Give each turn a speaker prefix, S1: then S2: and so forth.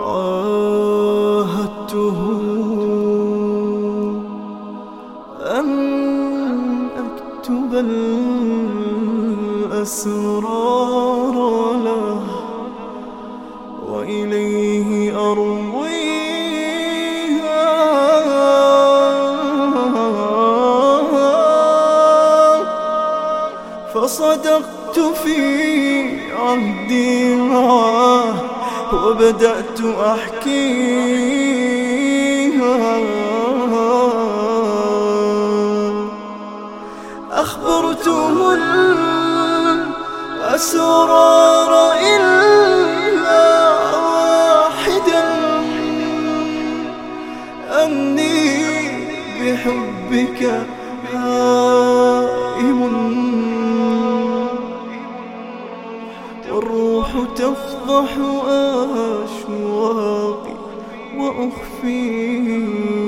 S1: عاهدته أن أكتب الأسرار له وإليه أرويها، فصدقت في عهدي معه وبدأت أحكيها. أخبرته الأسرار إلا واحدا، أني بحبك هائم والروح تفضح أشواقي وأخفي